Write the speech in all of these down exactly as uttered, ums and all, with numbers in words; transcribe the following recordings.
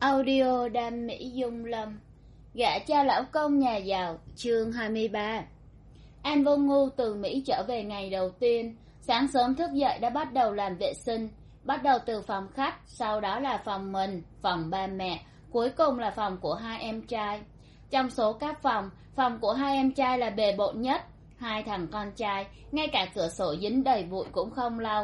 Audio Đam Mỹ Dung Lâm. Gả cho lão công nhà giàu. Chương hai mươi ba. An Vô Ngu từ Mỹ trở về ngày đầu tiên, sáng sớm thức dậy đã bắt đầu làm vệ sinh. Bắt đầu từ phòng khách, sau đó là phòng mình, phòng ba mẹ, cuối cùng là phòng của hai em trai. Trong số các phòng, phòng của hai em trai là bề bộn nhất. Hai thằng con trai, ngay cả cửa sổ dính đầy bụi cũng không lau.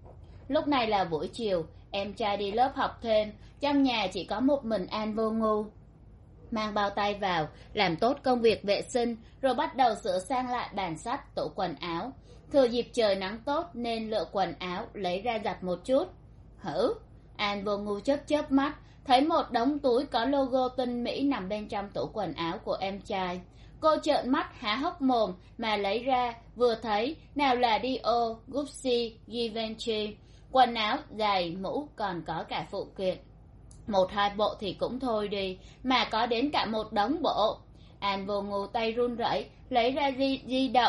Lúc này là buổi chiều, em trai đi lớp học thêm, trong nhà chỉ có một mình An Vô Ngu. Mang bao tay vào, làm tốt công việc vệ sinh, rồi bắt đầu sửa sang lại bàn sách, tủ quần áo. Thừa dịp trời nắng tốt nên lựa quần áo, lấy ra giặt một chút. Hử? An Vô Ngu chớp chớp mắt, thấy một đống túi có logo tinh mỹ nằm bên trong tủ quần áo của em trai. Cô trợn mắt há hốc mồm mà lấy ra, vừa thấy nào là Dior, Gucci, Givenchy, quần áo, giày, mũ, còn có cả phụ kiện. Một hai bộ thì cũng thôi đi, mà có đến cả một đống bộ. An Vô Ngu tay run rẩy lấy ra di, di động.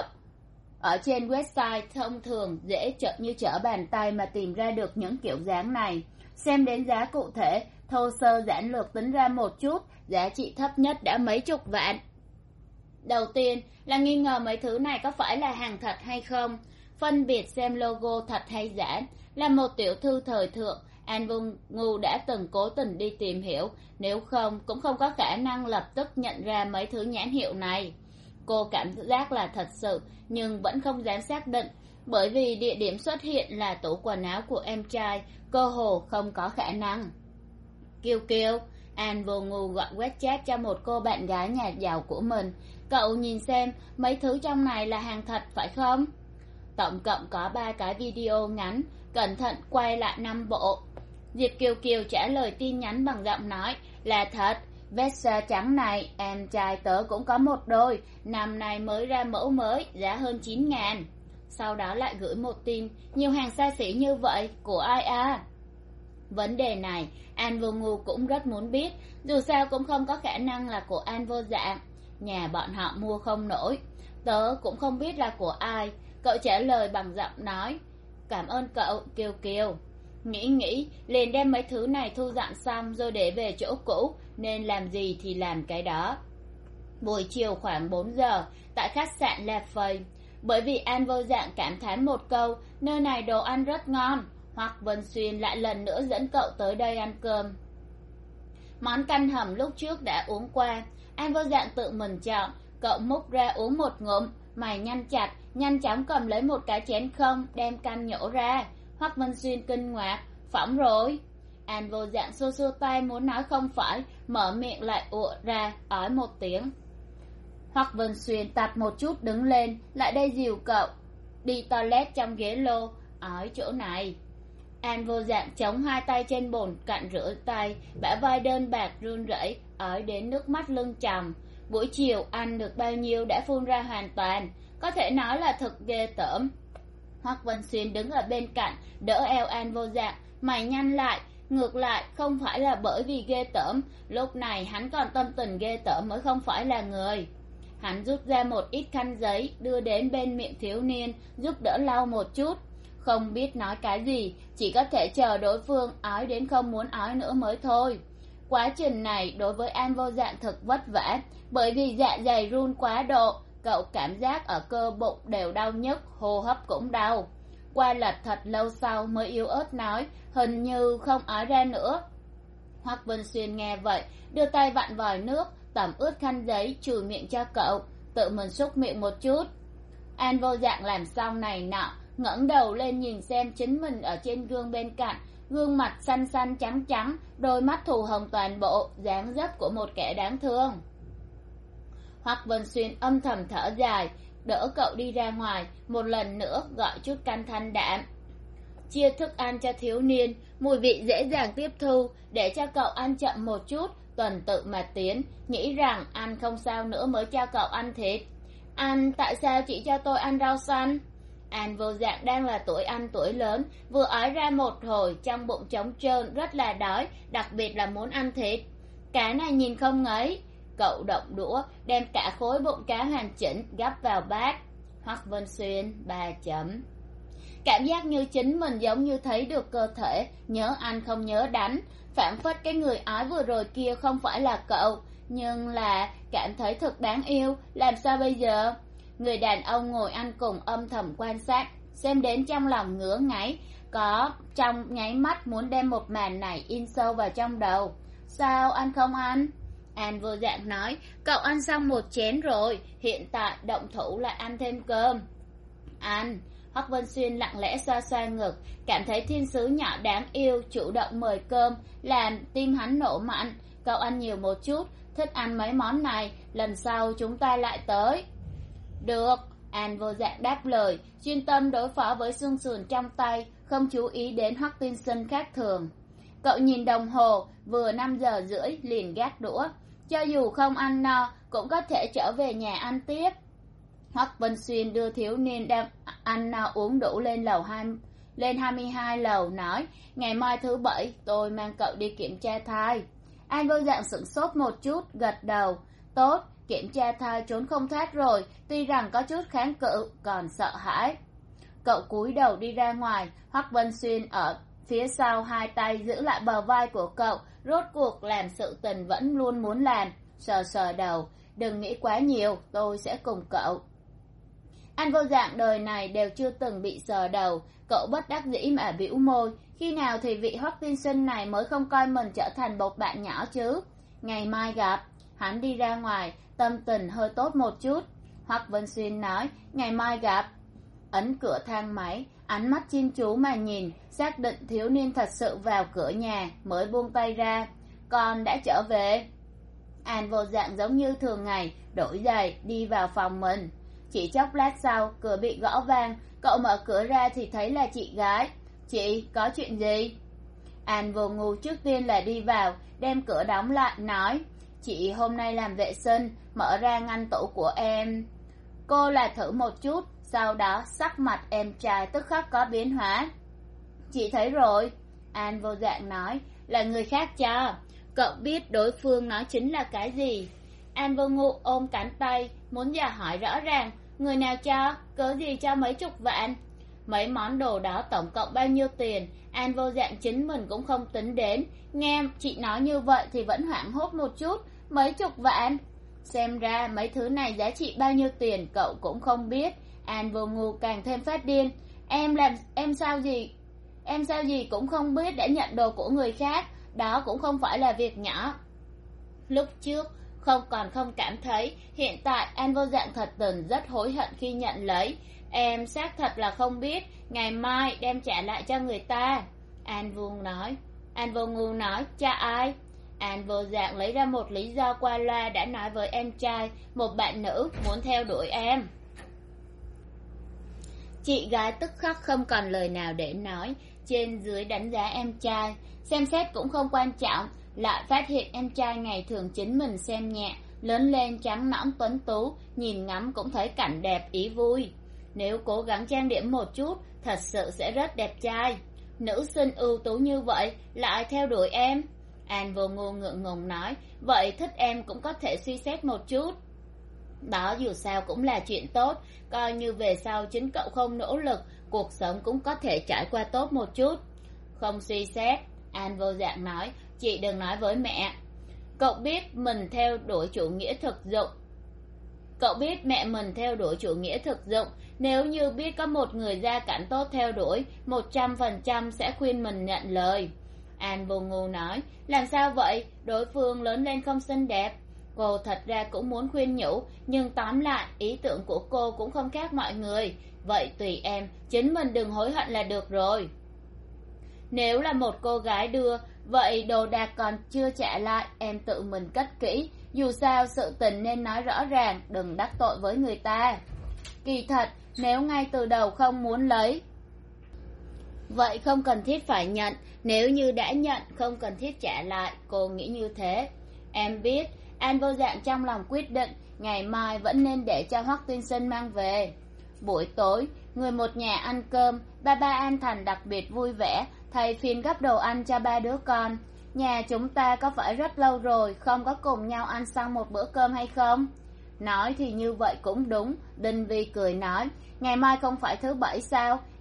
Ở trên website thông thường dễ trợ như trở bàn tay mà tìm ra được những kiểu dáng này. Xem đến giá cụ thể, thô sơ giản lược tính ra một chút, giá trị thấp nhất đã mấy chục vạn. Đầu tiên là nghi ngờ mấy thứ này có phải là hàng thật hay không, phân biệt xem logo thật hay giả. Là một tiểu thư thời thượng, An Vô Ngu đã từng cố tình đi tìm hiểu, nếu không cũng không có khả năng lập tức nhận ra mấy thứ nhãn hiệu này. Cô cảm giác là thật sự, nhưng vẫn không dám xác định, bởi vì địa điểm xuất hiện là tủ quần áo của em trai, cơ hồ không có khả năng. Kiều Kiều, An Vô Ngu gọi WeChat cho một cô bạn gái nhà giàu của mình. Cậu nhìn xem, mấy thứ trong này là hàng thật phải không? Tổng cộng có ba cái video ngắn, cẩn thận quay lại năm bộ. Diệp Kiều Kiều trả lời tin nhắn bằng giọng nói, là thật, vest trắng này em trai tớ cũng có một đôi, năm nay mới ra mẫu mới, giá hơn chín ngàn. Sau đó lại gửi một tin, nhiều hàng xa xỉ như vậy, của ai à? Vấn đề này, An Vô Ngu cũng rất muốn biết, dù sao cũng không có khả năng là của An Vô Dạng. Nhà bọn họ mua không nổi, tớ cũng không biết là của ai. Cậu trả lời bằng giọng nói, cảm ơn cậu, Kiều Kiều. Nghĩ nghĩ, liền đem mấy thứ này thu dọn xong rồi để về chỗ cũ, nên làm gì thì làm cái đó. Buổi chiều khoảng bốn giờ, tại khách sạn La Fay, bởi vì An Vô Dạng cảm thán một câu, nơi này đồ ăn rất ngon, Hoặc Vân Xuyên lại lần nữa dẫn cậu tới đây ăn cơm. Món canh hầm lúc trước đã uống qua, An Vô Dạng tự mình chọn, cậu múc ra uống một ngụm, mày nhăn chặt, nhanh chóng cầm lấy một cái chén không, đem canh nhổ ra. Hoắc Vân Xuyên kinh ngạc, phỏng rồi. An Vô Dạng xua xua tay muốn nói không phải, mở miệng lại ụa ra, ói một tiếng. Hoắc Vân Xuyên tạt một chút đứng lên, lại đây dìu cậu, đi toilet trong ghế lô, ói chỗ này. An Vô Dạng chống hai tay trên bồn cạnh rửa tay, bả vai đơn bạc run rẩy, ói đến nước mắt lưng tròng. Buổi chiều ăn được bao nhiêu đã phun ra hoàn toàn, có thể nói là thật ghê tởm. Hoắc Vân Xuyên đứng ở bên cạnh, đỡ eo An Vô Dạng, mày nhăn lại, ngược lại không phải là bởi vì ghê tởm, lúc này hắn còn tâm tình ghê tởm mới không phải là người. Hắn rút ra một ít khăn giấy, đưa đến bên miệng thiếu niên, giúp đỡ lau một chút. Không biết nói cái gì, chỉ có thể chờ đối phương ói đến không muốn ói nữa mới thôi. Quá trình này đối với An Vô Dạng thật vất vả, bởi vì dạ dày run quá độ, cậu cảm giác ở cơ bụng đều đau nhức, hô hấp cũng đau. Qua lật thật lâu sau mới yếu ớt nói, hình như không ói ra nữa. Hoắc Vân Xuyên nghe vậy, đưa tay vặn vòi nước, tẩm ướt khăn giấy, chùi miệng cho cậu, tự mình xúc miệng một chút. An Vô Dạng làm xong này nọ, ngẩng đầu lên nhìn xem chính mình ở trên gương bên cạnh, gương mặt xanh xanh trắng trắng, đôi mắt thù hồng toàn bộ, dáng dấp của một kẻ đáng thương. Hoắc Vân Xuyên âm thầm thở dài, đỡ cậu đi ra ngoài, một lần nữa gọi chút canh thanh đạm. Chia thức ăn cho thiếu niên, mùi vị dễ dàng tiếp thu, để cho cậu ăn chậm một chút, tuần tự mà tiến, nghĩ rằng ăn không sao nữa mới cho cậu ăn thịt. Ăn, tại sao chỉ cho tôi ăn rau xanh? An Vô Dạng đang là tuổi ăn tuổi lớn, vừa ói ra một hồi, trong bụng trống trơn, rất là đói, đặc biệt là muốn ăn thịt. Cá này nhìn không ngấy. Cậu động đũa, đem cả khối bụng cá hoàn chỉnh, gắp vào bát. Hoắc Vân Xuyên, ba chấm. cảm giác như chính mình giống như thấy được cơ thể, nhớ ăn không nhớ đánh, phảng phất cái người ói vừa rồi kia không phải là cậu, nhưng là cảm thấy thật đáng yêu. Làm sao bây giờ? Người đàn ông ngồi ăn cùng âm thầm quan sát, xem đến trong lòng ngứa ngáy, có trong nháy mắt muốn đem một màn này in sâu vào trong đầu. Sao anh không ăn? An vô dạng nói, cậu ăn xong một chén rồi, hiện tại động thủ lại ăn thêm cơm. Ăn. Hoắc Vân Xuyên lặng lẽ xoa xoa ngực, cảm thấy thiên sứ nhỏ đáng yêu chủ động mời cơm, làm tim hắn nổ mạnh. Cậu ăn nhiều một chút, thích ăn mấy món này, lần sau chúng ta lại tới. Được. An vô dạng đáp lời, chuyên tâm đối phó với xương sườn trong tay, không chú ý đến Hoắc Tiên Sinh khác thường. Cậu nhìn đồng hồ, vừa năm giờ rưỡi liền gác đũa, cho dù không ăn no cũng có thể trở về nhà ăn tiếp. Hoắc Vân Xuyên đưa thiếu niên đang ăn no uống đủ lên lầu hai, lên hai mươi hai lầu, nói, ngày mai thứ bảy tôi mang cậu đi kiểm tra thai. An vô dạng sửng sốt một chút, gật đầu. Tốt, kiểm tra thai trốn không thoát rồi, tuy rằng có chút kháng cự, còn sợ hãi. Cậu cúi đầu đi ra ngoài, Hoắc Vân Xuyên ở phía sau hai tay giữ lại bờ vai của cậu, rốt cuộc làm sự tình vẫn luôn muốn làm, sờ sờ đầu. Đừng nghĩ quá nhiều, tôi sẽ cùng cậu. Anh vô dạng đời này đều chưa từng bị sờ đầu, cậu bất đắc dĩ mà bĩu môi, khi nào thì vị Hoắc tiên sinh này mới không coi mình trở thành một bạn nhỏ chứ. Ngày mai gặp. Hắn đi ra ngoài, tâm tình hơi tốt một chút. Hoắc Vân Xuyên nói, ngày mai gặp. Ấn cửa thang máy, ánh mắt chăm chú mà nhìn, xác định thiếu niên thật sự vào cửa nhà, mới buông tay ra. Con đã trở về. An vô dạng giống như thường ngày, đổi giày, đi vào phòng mình. Chỉ chốc lát sau, cửa bị gõ vang, cậu mở cửa ra thì thấy là chị gái. Chị, có chuyện gì? An vô ngu trước tiên là đi vào, đem cửa đóng lại, nói, chị hôm nay làm vệ sinh, mở ra ngăn tủ của em. Cô là thử một chút, sau đó sắc mặt em trai tức khắc có biến hóa. Chị thấy rồi. An vô dạng nói, là người khác cho. Cậu biết đối phương nói chính là cái gì. An vô ngu ôm cánh tay, muốn dò hỏi rõ ràng, người nào cho, cớ gì cho mấy chục vạn. Mấy món đồ đó tổng cộng bao nhiêu tiền, An vô dạng chính mình cũng không tính đến. Nghe chị nói như vậy thì vẫn hoảng hốt một chút, mấy chục vạn. Xem ra mấy thứ này giá trị bao nhiêu tiền cậu cũng không biết. An vô ngu càng thêm phát điên. Em làm, em sao gì, em sao gì cũng không biết đã nhận đồ của người khác, đó cũng không phải là việc nhỏ. Lúc trước không còn không cảm thấy, hiện tại An vô dạng thật tình rất hối hận khi nhận lấy. Em xác thật là không biết, ngày mai đem trả lại cho người ta. An vô nói. An vô ngu nói, cha ai? An vô dạng lấy ra một lý do qua loa đã nói với em trai, một bạn nữ muốn theo đuổi em. Chị gái tức khắc không còn lời nào để nói, trên dưới đánh giá em trai, xem xét cũng không quan trọng, lại phát hiện em trai ngày thường chính mình xem nhẹ, lớn lên trắng nõn tuấn tú, nhìn ngắm cũng thấy cảnh đẹp ý vui. Nếu cố gắng trang điểm một chút, thật sự sẽ rất đẹp trai. Nữ sinh ưu tú như vậy, lại theo đuổi em. An vô ngu ngượng ngùng nói, vậy thích em cũng có thể suy xét một chút. Đó dù sao cũng là chuyện tốt, coi như về sau chính cậu không nỗ lực, cuộc sống cũng có thể trải qua tốt một chút. Không suy xét, An vô dạng nói, chị đừng nói với mẹ. Cậu biết mình theo đuổi chủ nghĩa thực dụng. Cậu biết mẹ mình theo đuổi chủ nghĩa thực dụng, nếu như biết có một người gia cảnh tốt theo đuổi, một trăm phần trăm sẽ khuyên mình nhận lời. An vô ngu nói, làm sao vậy, đối phương lớn lên không xinh đẹp. Cô thật ra cũng muốn khuyên nhủ, nhưng tóm lại ý tưởng của cô cũng không khác mọi người. Vậy tùy em, chính mình đừng hối hận là được rồi. Nếu là một cô gái đưa, vậy đồ đạc còn chưa trả lại, em tự mình cất kỹ. Dù sao sự tình nên nói rõ ràng, đừng đắc tội với người ta. Kỳ thật, nếu ngay từ đầu không muốn lấy, vậy không cần thiết phải nhận. Nếu như đã nhận, không cần thiết trả lại, cô nghĩ như thế. Em biết, An vô dạng trong lòng quyết định, ngày mai vẫn nên để cho Hoắc tiên sinh mang về. Buổi tối, người một nhà ăn cơm, ba ba An Thành đặc biệt vui vẻ, thầy phiền gấp đồ ăn cho ba đứa con. Nhà chúng ta có phải rất lâu rồi không có cùng nhau ăn xong một bữa cơm hay không? Nói thì như vậy cũng đúng, Đinh Vi cười nói, ngày mai không phải thứ bảy sao,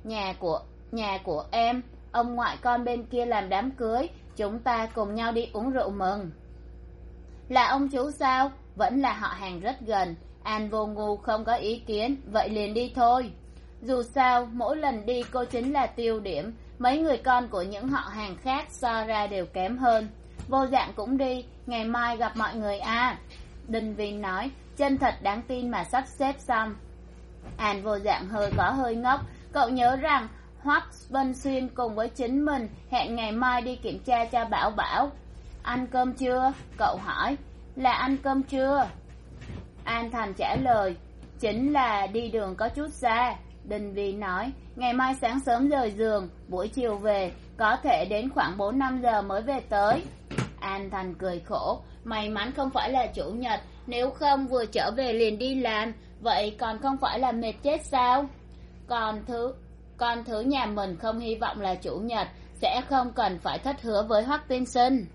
nhà của nhà của em, ông ngoại con bên kia làm đám cưới, chúng ta cùng nhau đi uống rượu mừng. Là ông chú sao? Vẫn là họ hàng rất gần. An Vô Ngu không có ý kiến, vậy liền đi thôi. Dù sao mỗi lần đi cô chính là tiêu điểm, mấy người con của những họ hàng khác so ra đều kém hơn. Vô Dạng cũng đi, ngày mai gặp mọi người à. Đinh Viên nói, chân thật đáng tin mà sắp xếp xong. An Vô Dạng hơi có hơi ngốc, cậu nhớ rằng Hoắc Vân Xuyên cùng với chính mình hẹn ngày mai đi kiểm tra cho Bảo Bảo. Ăn cơm chưa? Cậu hỏi. Là ăn cơm chưa? An Thành trả lời, chính là đi đường có chút xa. Đinh Vi nói, ngày mai sáng sớm rời giường, buổi chiều về, có thể đến khoảng bốn năm giờ mới về tới. An Thành cười khổ, may mắn không phải là chủ nhật, nếu không vừa trở về liền đi làm, vậy còn không phải là mệt chết sao? Còn thứ, còn thứ nhà mình không hy vọng là chủ nhật, sẽ không cần phải thất hứa với Hoắc tiên sinh.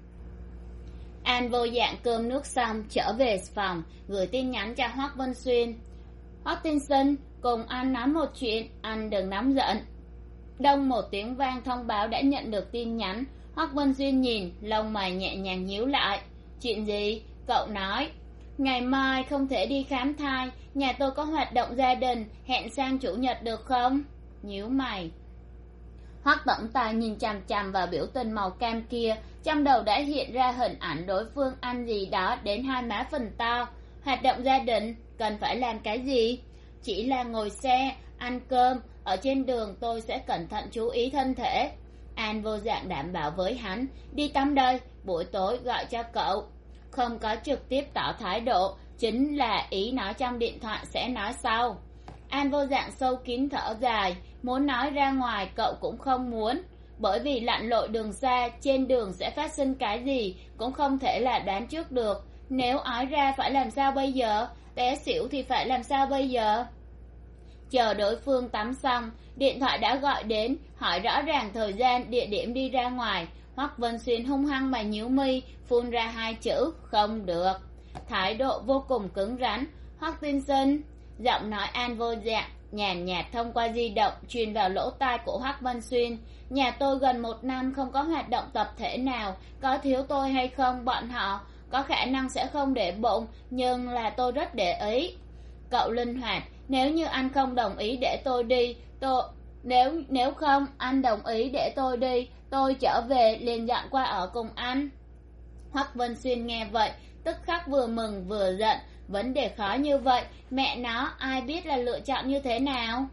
An Vô Dạng cơm nước xong trở về phòng, gửi tin nhắn cho Hoắc Vân Xuyên. Hoắc tiên sinh, cùng anh nói một chuyện, anh đừng nóng giận. Đông một tiếng vang thông báo đã nhận được tin nhắn. Hoắc Vân Xuyên nhìn, lông mày nhẹ nhàng nhíu lại. Chuyện gì? Cậu nói. Ngày mai không thể đi khám thai, nhà tôi có hoạt động gia đình, hẹn sang chủ nhật được không? Nhíu mày. Hoắc tổng tài nhìn chằm chằm vào biểu tình màu cam kia, trong đầu đã hiện ra hình ảnh đối phương ăn gì đó đến hai má phình to. Hoạt động gia đình, cần phải làm cái gì? Chỉ là ngồi xe, ăn cơm, ở trên đường tôi sẽ cẩn thận chú ý thân thể. An Vô Dạng đảm bảo với hắn, đi tắm đây, buổi tối gọi cho cậu. Không có trực tiếp tỏ thái độ, chính là ý nói trong điện thoại sẽ nói sau. An Vô Dạng sâu kín thở dài, muốn nói ra ngoài cậu cũng không muốn, bởi vì lặn lội đường xa, trên đường sẽ phát sinh cái gì cũng không thể là đoán trước được. Nếu ói ra phải làm sao bây giờ? Té xỉu thì phải làm sao bây giờ? Chờ đối phương tắm xong, điện thoại đã gọi đến, hỏi rõ ràng thời gian, địa điểm đi ra ngoài. Hoắc Vân Xuyên hung hăng mà nhíu mi, phun ra hai chữ, không được. Thái độ vô cùng cứng rắn. Hoắc tiên sinh, giọng nói An Vô Dạng nhàn nhạt thông qua di động truyền vào lỗ tai của Hoắc Vân Xuyên. Nhà tôi gần một năm không có hoạt động tập thể nào, có thiếu tôi hay không bọn họ có khả năng sẽ không để bụng, nhưng là tôi rất để ý. Cậu linh hoạt, nếu như anh không đồng ý để tôi đi, tôi nếu nếu không anh đồng ý để tôi đi, tôi trở về liền dọn qua ở cùng anh. Hoắc Vân Xuyên nghe vậy, tức khắc vừa mừng vừa giận, vấn đề khó như vậy, mẹ nó ai biết là lựa chọn như thế nào.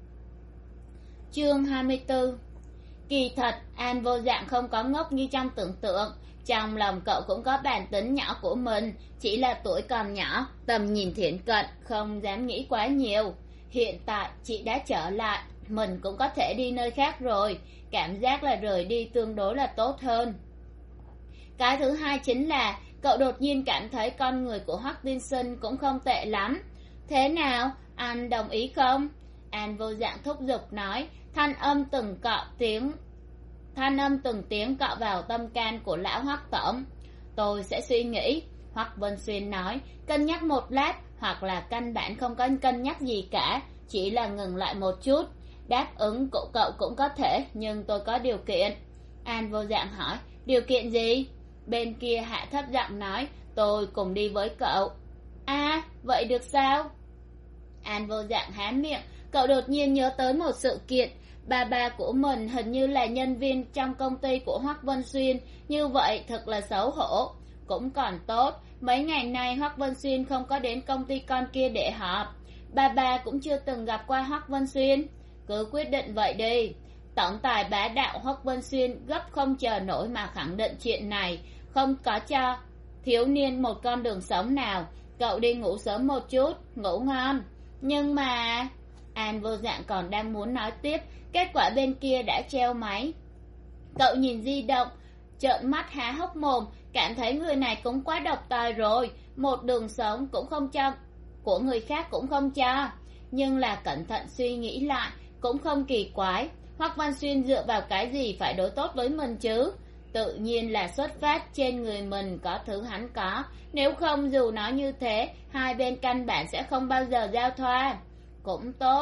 Chương hai mươi tư. Kỳ thật, An Vô Dạng không có ngốc như trong tưởng tượng, trong lòng cậu cũng có bản tính nhỏ của mình, chỉ là tuổi còn nhỏ, tầm nhìn thiển cận, không dám nghĩ quá nhiều. Hiện tại chị đã trở lại, mình cũng có thể đi nơi khác rồi, cảm giác là rời đi tương đối là tốt hơn. Cái thứ hai chính là cậu đột nhiên cảm thấy con người của Hoắc tiên sinh cũng không tệ lắm. Thế nào, anh đồng ý không? An Vô Dạng thúc giục nói, thanh âm từng cọ tiếng thanh âm từng tiếng cọ vào tâm can của lão Hoắc tổng. Tôi sẽ suy nghĩ. Hoắc Vân Xuyên nói, cân nhắc một lát, hoặc là căn bản không có cân nhắc gì cả, chỉ là ngừng lại một chút. Đáp ứng của cậu cũng có thể, nhưng tôi có điều kiện. An Vô Dạng hỏi, điều kiện gì? Bên kia hạ thấp giọng nói, tôi cùng đi với cậu. À, vậy được sao? An Vô Dạng há miệng, cậu đột nhiên nhớ tới một sự kiện. Bà bà của mình hình như là nhân viên trong công ty của Hoắc Vân Xuyên, như vậy thật là xấu hổ. Cũng còn tốt, mấy ngày nay Hoắc Vân Xuyên không có đến công ty con kia để họp. Bà bà cũng chưa từng gặp qua Hoắc Vân Xuyên. Cứ quyết định vậy đi. Tổng tài bá đạo Hoắc Vân Xuyên gấp không chờ nổi mà khẳng định chuyện này, không có cho thiếu niên một con đường sống nào. Cậu đi ngủ sớm một chút, ngủ ngon. Nhưng mà... An Vô Dạng còn đang muốn nói tiếp, kết quả bên kia đã treo máy. Cậu nhìn di động, trợn mắt há hốc mồm, cảm thấy người này cũng quá độc tài rồi, một đường sống cũng không cho, của người khác cũng không cho. Nhưng là cẩn thận suy nghĩ lại, cũng không kỳ quái. Hoắc Văn Xuyên dựa vào cái gì phải đối tốt với mình chứ? Tự nhiên là xuất phát trên người mình có thứ hắn có, nếu không dù nói như thế, hai bên căn bản sẽ không bao giờ giao thoa. Cũng tốt,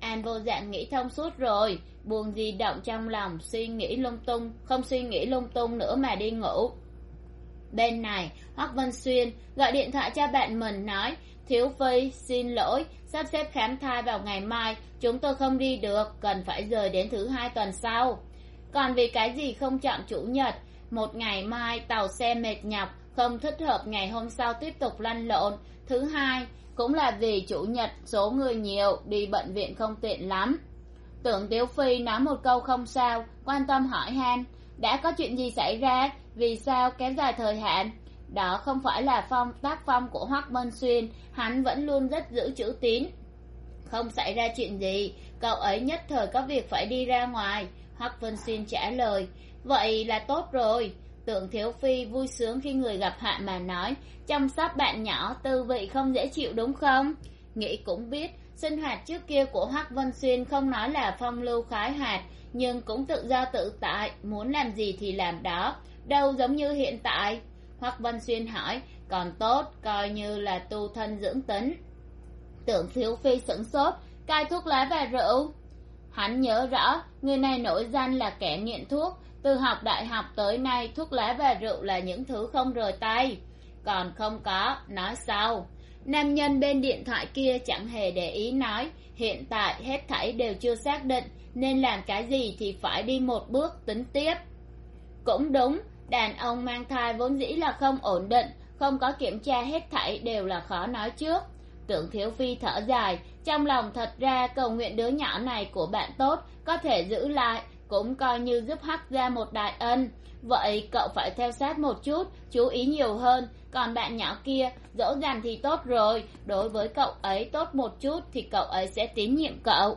An vô dạng nghĩ thông suốt rồi, buông di động trong lòng, suy nghĩ lung tung, không suy nghĩ lung tung nữa mà đi ngủ. Bên này, Hoắc Vân Xuyên gọi điện thoại cho bạn mình nói, Thiếu Phi, xin lỗi, sắp xếp khám thai vào ngày mai, chúng tôi không đi được, cần phải rời đến thứ hai tuần sau. Còn vì cái gì không chọn chủ nhật, một ngày mai tàu xe mệt nhọc, không thích hợp ngày hôm sau tiếp tục lăn lộn. Thứ hai, cũng là vì chủ nhật số người nhiều, đi bệnh viện không tiện lắm. Tưởng Tiếu Phi nói một câu không sao, quan tâm hỏi han, đã có chuyện gì xảy ra, vì sao kéo dài thời hạn? Đó không phải là phong tác phong của Hoắc Vân Xuyên, hắn vẫn luôn rất giữ chữ tín. Không xảy ra chuyện gì, cậu ấy nhất thời có việc phải đi ra ngoài. Hoắc Vân Xuyên trả lời, vậy là tốt rồi. Tưởng Thiếu Phi vui sướng khi người gặp hạ mà nói, chăm sóc bạn nhỏ tư vị không dễ chịu đúng không? Nghĩ cũng biết, sinh hoạt trước kia của Hoắc Vân Xuyên không nói là phong lưu khái hạt, nhưng cũng tự do tự tại, muốn làm gì thì làm đó, đâu giống như hiện tại. Hoắc Vân Xuyên hỏi, còn tốt, coi như là tu thân dưỡng tính. Tưởng Thiếu Phi sửng sốt, cai thuốc lá và rượu. Hắn nhớ rõ, người này nổi danh là kẻ nghiện thuốc, từ học đại học tới nay thuốc lá và rượu là những thứ không rời tay. Còn không có, nói sau. Nam nhân bên điện thoại kia chẳng hề để ý nói, hiện tại hết thảy đều chưa xác định, nên làm cái gì thì phải đi một bước tính tiếp. Cũng đúng, đàn ông mang thai vốn dĩ là không ổn định, không có kiểm tra hết thảy đều là khó nói trước. Tưởng Thiếu Phi thở dài, trong lòng thật ra cầu nguyện đứa nhỏ này của bạn tốt có thể giữ lại, cũng coi như giúp Hắc ra một đại ân. Vậy cậu phải theo sát một chút, chú ý nhiều hơn, còn bạn nhỏ kia dỗ dành thì tốt rồi, đối với cậu ấy tốt một chút thì cậu ấy sẽ tín nhiệm cậu.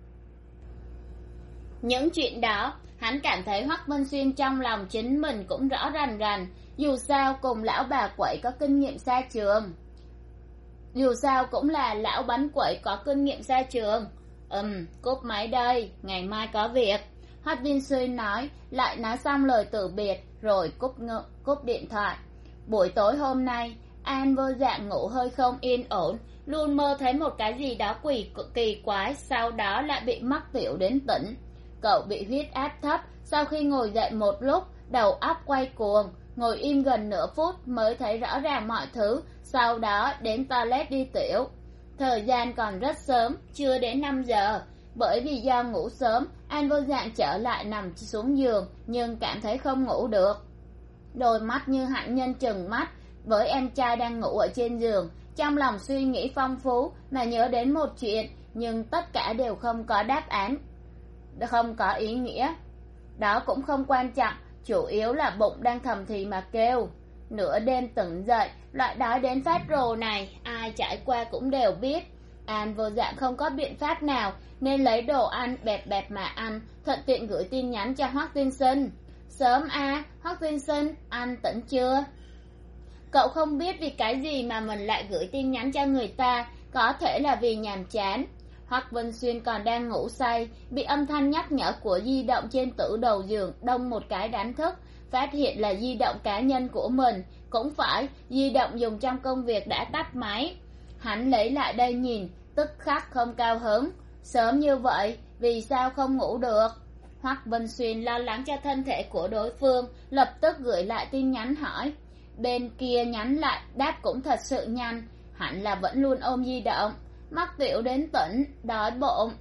Những chuyện đó hắn cảm thấy Hoắc Vân Xuyên trong lòng chính mình cũng rõ rành rành, dù sao cùng lão bà quậy có kinh nghiệm xa trường. Dù sao cũng là lão bánh quậy có kinh nghiệm xa trường. Ừm, cúp máy đây, ngày mai có việc. Hoắc Vân Xuyên nói, lại nói xong lời từ biệt, rồi cúp, ngự, cúp điện thoại. Buổi tối hôm nay, An vô dạng ngủ hơi không yên ổn, luôn mơ thấy một cái gì đó quỷ kỳ quái, sau đó lại bị mắc tiểu đến tỉnh. Cậu bị huyết áp thấp, sau khi ngồi dậy một lúc, đầu óc quay cuồng, ngồi im gần nửa phút mới thấy rõ ràng mọi thứ, sau đó đến toilet đi tiểu. Thời gian còn rất sớm, chưa đến năm giờ. Bởi vì do ngủ sớm, An vô dạng trở lại nằm xuống giường, nhưng cảm thấy không ngủ được. Đôi mắt như hạnh nhân trừng mắt, với em trai đang ngủ ở trên giường, trong lòng suy nghĩ phong phú mà nhớ đến một chuyện, nhưng tất cả đều không có đáp án, không có ý nghĩa. Đó cũng không quan trọng, chủ yếu là bụng đang thầm thì mà kêu. Nửa đêm tỉnh dậy, loại đói đến phát rồ này, ai trải qua cũng đều biết. An vô dạng không có biện pháp nào, nên lấy đồ ăn bẹp bẹp mà ăn, thuận tiện gửi tin nhắn cho Hoắc Tiên Sinh. Sớm à, Hoắc Tiên Sinh, anh tỉnh chưa? Cậu không biết vì cái gì mà mình lại gửi tin nhắn cho người ta, có thể là vì nhàm chán. Hoắc Vân Xuyên còn đang ngủ say, bị âm thanh nhắc nhở của di động trên tủ đầu giường đông một cái đánh thức, phát hiện là di động cá nhân của mình, cũng phải, di động dùng trong công việc đã tắt máy. Hắn lấy lại đây nhìn, tức khắc không cao hứng. Sớm như vậy, vì sao không ngủ được? Hoắc Vân Xuyên lo lắng cho thân thể của đối phương, lập tức gửi lại tin nhắn hỏi. Bên kia nhắn lại, đáp cũng thật sự nhanh, hẳn là vẫn luôn ôm di động. Mắc tiểu đến tỉnh, đói bụng.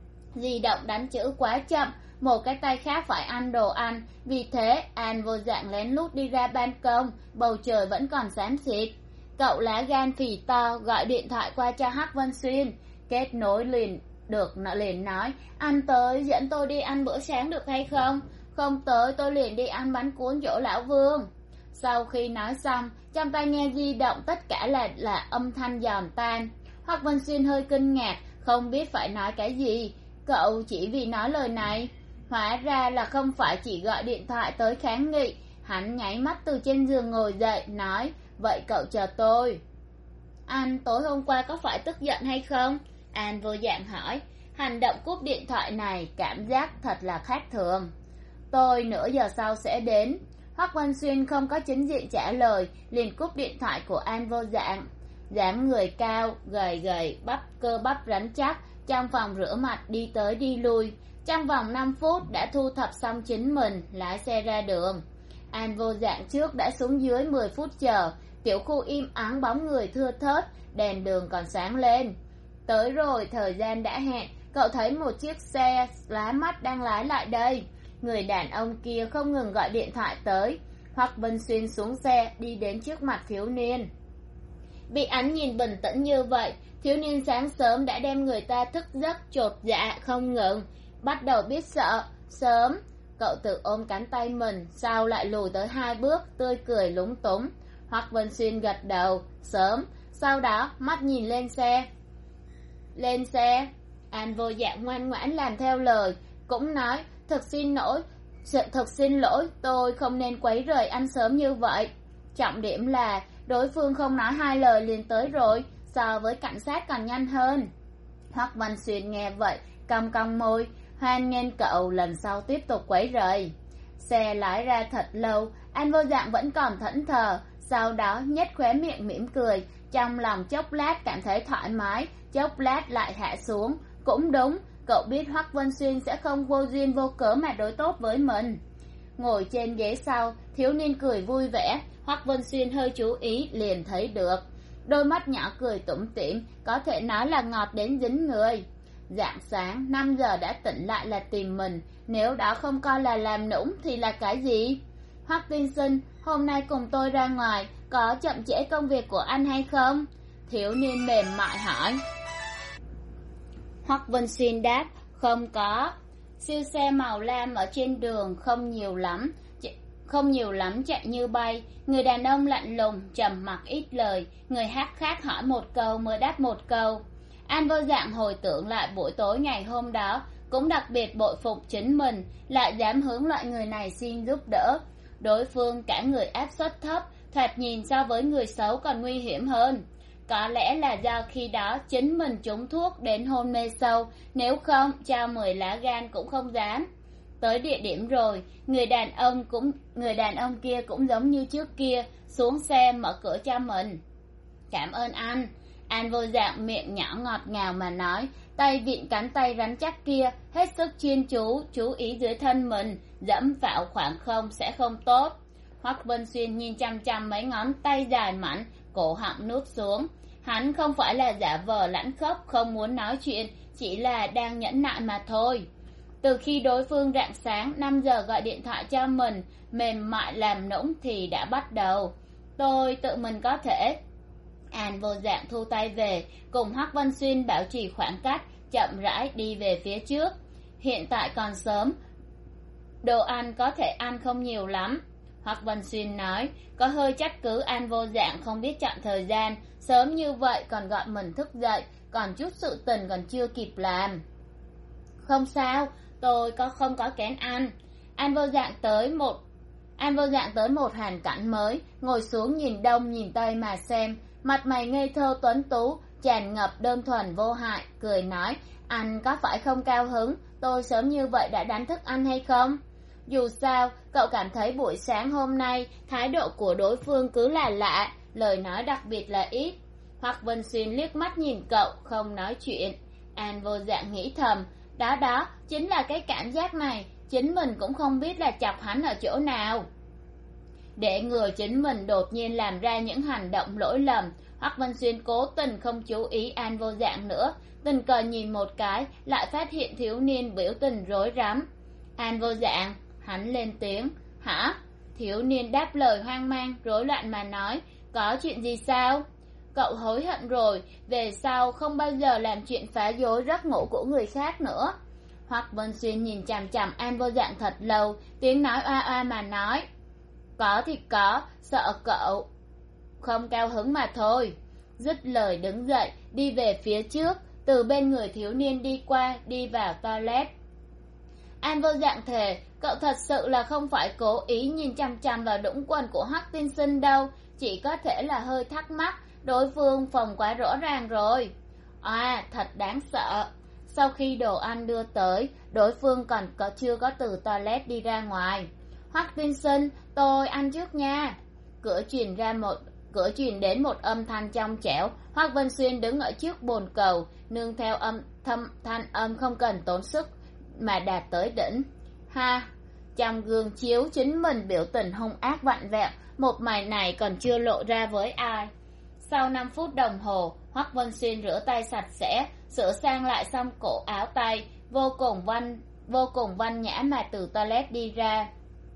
Di động đánh chữ quá chậm, một cái tay khác phải ăn đồ ăn, vì thế An vô dạng lén lút đi ra ban công, bầu trời vẫn còn xám xịt. Cậu lá gan phì to gọi điện thoại qua cho Hoắc Vân Xuyên, kết nối liền được, nó liền nói, anh tới dẫn tôi đi ăn bữa sáng được hay không? Không tới tôi liền đi ăn bánh cuốn chỗ lão Vương. Sau khi nói xong, trong tai nghe di động tất cả là là âm thanh giòn tan. Hoắc Vân Xuyên hơi kinh ngạc, không biết phải nói cái gì. Cậu chỉ vì nói lời này, hóa ra là không phải chỉ gọi điện thoại tới kháng nghị. Hắn nháy mắt từ trên giường ngồi dậy, nói, vậy cậu chờ tôi. Anh tối hôm qua có phải tức giận hay không? An vô dạng hỏi. Hành động cúp điện thoại này cảm giác thật là khác thường. Tôi nửa giờ sau sẽ đến. Hoắc Vân Xuyên không có chính diện trả lời, liền cúp điện thoại của An vô dạng. Dáng người cao, gầy gầy, bắp cơ bắp rắn chắc, trong phòng rửa mặt đi tới đi lui. Trong vòng năm phút đã thu thập xong chính mình, lái xe ra đường. An vô dạng trước đã xuống dưới mười phút chờ. Tiểu khu im ắng, bóng người thưa thớt, đèn đường còn sáng lên. Tới rồi, thời gian đã hẹn. Cậu thấy một chiếc xe lái mắt đang lái lại đây. Người đàn ông kia không ngừng gọi điện thoại tới. Hoắc Vân Xuyên xuống xe đi đến trước mặt thiếu niên. Bị ánh nhìn bình tĩnh như vậy, thiếu niên sáng sớm đã đem người ta thức giấc, chột dạ không ngừng, bắt đầu biết sợ. Sớm. Cậu tự ôm cánh tay mình, sau lại lùi tới hai bước, tươi cười lúng túng. Hoắc Vân Xuyên gật đầu. Sớm. Sau đó mắt nhìn lên xe. Lên xe. An vô dạng ngoan ngoãn làm theo lời, cũng nói thật xin lỗi, thật xin lỗi, tôi không nên quấy rầy anh sớm như vậy. Trọng điểm là đối phương không nói hai lời liền tới rồi, so với cảnh sát còn nhanh hơn. Hoắc Văn Xuyên nghe vậy cong cong môi, hoan nghênh cậu lần sau tiếp tục quấy rầy. Xe lái ra thật lâu, An vô dạng vẫn còn thẫn thờ, sau đó nhếch khóe miệng mỉm cười, trong lòng chốc lát cảm thấy thoải mái, chốc lát lại hạ xuống. Cũng đúng, cậu biết Hoắc Vân Xuyên sẽ không vô duyên vô cớ mà đối tốt với mình. Ngồi trên ghế sau, thiếu niên cười vui vẻ. Hoắc Vân Xuyên hơi chú ý liền thấy được, đôi mắt nhỏ cười tủm tỉm, có thể nói là ngọt đến dính người. Rạng sáng năm giờ đã tỉnh lại là tìm mình, nếu đó không coi là làm nũng thì là cái gì? Hoắc tiên sinh, hôm nay cùng tôi ra ngoài, có chậm trễ công việc của anh hay không? Thiếu niên mềm mại hỏi. Hoắc Vân Xuyên đáp, không có. Siêu xe màu lam ở trên đường không nhiều lắm, không nhiều lắm chạy như bay. Người đàn ông lạnh lùng, trầm mặc ít lời. Người hát khác hỏi một câu mới đáp một câu. An vô dạng hồi tưởng lại buổi tối ngày hôm đó, cũng đặc biệt bội phục chính mình, lại dám hướng loại người này xin giúp đỡ. Đối phương cả người áp suất thấp, thoạt nhìn so với người xấu còn nguy hiểm hơn. Có lẽ là do khi đó chính mình trúng thuốc đến hôn mê sâu, nếu không trao mười lá gan cũng không dám. Tới địa điểm rồi, người đàn ông cũng người đàn ông kia cũng giống như trước kia, xuống xe mở cửa cho mình. Cảm ơn anh. An vô dạng miệng nhỏ ngọt ngào mà nói, tay vịn cánh tay rắn chắc kia, hết sức chuyên chú, chú ý dưới thân mình, dẫm vào khoảng không sẽ không tốt. Hoắc Vân Xuyên nhìn chăm chăm mấy ngón tay dài mảnh, cổ họng nuốt xuống. Hắn không phải là giả vờ lãnh khốc không muốn nói chuyện, chỉ là đang nhẫn nại mà thôi. Từ khi đối phương rạng sáng năm giờ gọi điện thoại cho mình, mềm mại làm nũng thì đã bắt đầu. Tôi tự mình có thể. An vô dạng thu tay về, cùng Hoắc Văn Xuyên bảo trì khoảng cách, chậm rãi đi về phía trước. Hiện tại còn sớm, đồ ăn có thể ăn không nhiều lắm. Hoắc Văn Xuyên nói, có hơi trách cứ An vô dạng không biết chọn thời gian, sớm như vậy còn gọi mình thức dậy, còn chút sự tình còn chưa kịp làm. Không sao, tôi có không có kén ăn. An vô dạng tới một An vô dạng tới một hoàn cảnh mới, ngồi xuống nhìn đông nhìn tây mà xem, mặt mày ngây thơ tuấn tú, tràn ngập đơn thuần vô hại, cười nói, anh có phải không cao hứng, tôi sớm như vậy đã đánh thức anh hay không? Dù sao, cậu cảm thấy buổi sáng hôm nay, thái độ của đối phương cứ là lạ, lời nói đặc biệt là ít. Hoắc Vân Xuyên liếc mắt nhìn cậu, không nói chuyện. An vô dạng nghĩ thầm, đó đó, chính là cái cảm giác này, chính mình cũng không biết là chọc hắn ở chỗ nào. Để ngừa chính mình đột nhiên làm ra những hành động lỗi lầm, Hoắc Vân Xuyên cố tình không chú ý An vô dạng nữa, tình cờ nhìn một cái, lại phát hiện thiếu niên biểu tình rối rắm. An vô dạng, hắn lên tiếng, hả? Thiếu niên đáp lời hoang mang, rối loạn mà nói, có chuyện gì sao? Cậu hối hận rồi, về sau không bao giờ làm chuyện phá rối giấc ngủ của người khác nữa. Hoắc Vân Xuyên nhìn chằm chằm An vô dạng thật lâu, tiếng nói oa oa mà nói, có thì có, sợ cậu không cao hứng mà thôi. Dứt lời đứng dậy, đi về phía trước, từ bên người thiếu niên đi qua, đi vào toilet. An vô dạng thề, cậu thật sự là không phải cố ý nhìn chằm chằm vào đũng quần của Hoắc tiên sinh đâu, chỉ có thể là hơi thắc mắc, đối phương phòng quá rõ ràng rồi. À, thật đáng sợ. Sau khi đồ ăn đưa tới, đối phương còn có chưa có từ toilet đi ra ngoài. Hoắc tiên sinh, tôi ăn trước nha. Cửa truyền ra một cửa truyền đến một âm thanh trong trẻo. Hoắc Vân Xuyên đứng ở trước bồn cầu, nương theo âm thâm thanh âm không cần tốn sức mà đạt tới đỉnh. Ha! Trong gương chiếu chính mình biểu tình hung ác vặn vẹo, một màn này còn chưa lộ ra với ai. Sau năm phút đồng hồ, Hoắc Vân Xuyên rửa tay sạch sẽ, sửa sang lại xong cổ áo tay, vô cùng văn vô cùng văn nhã mà từ toilet đi ra.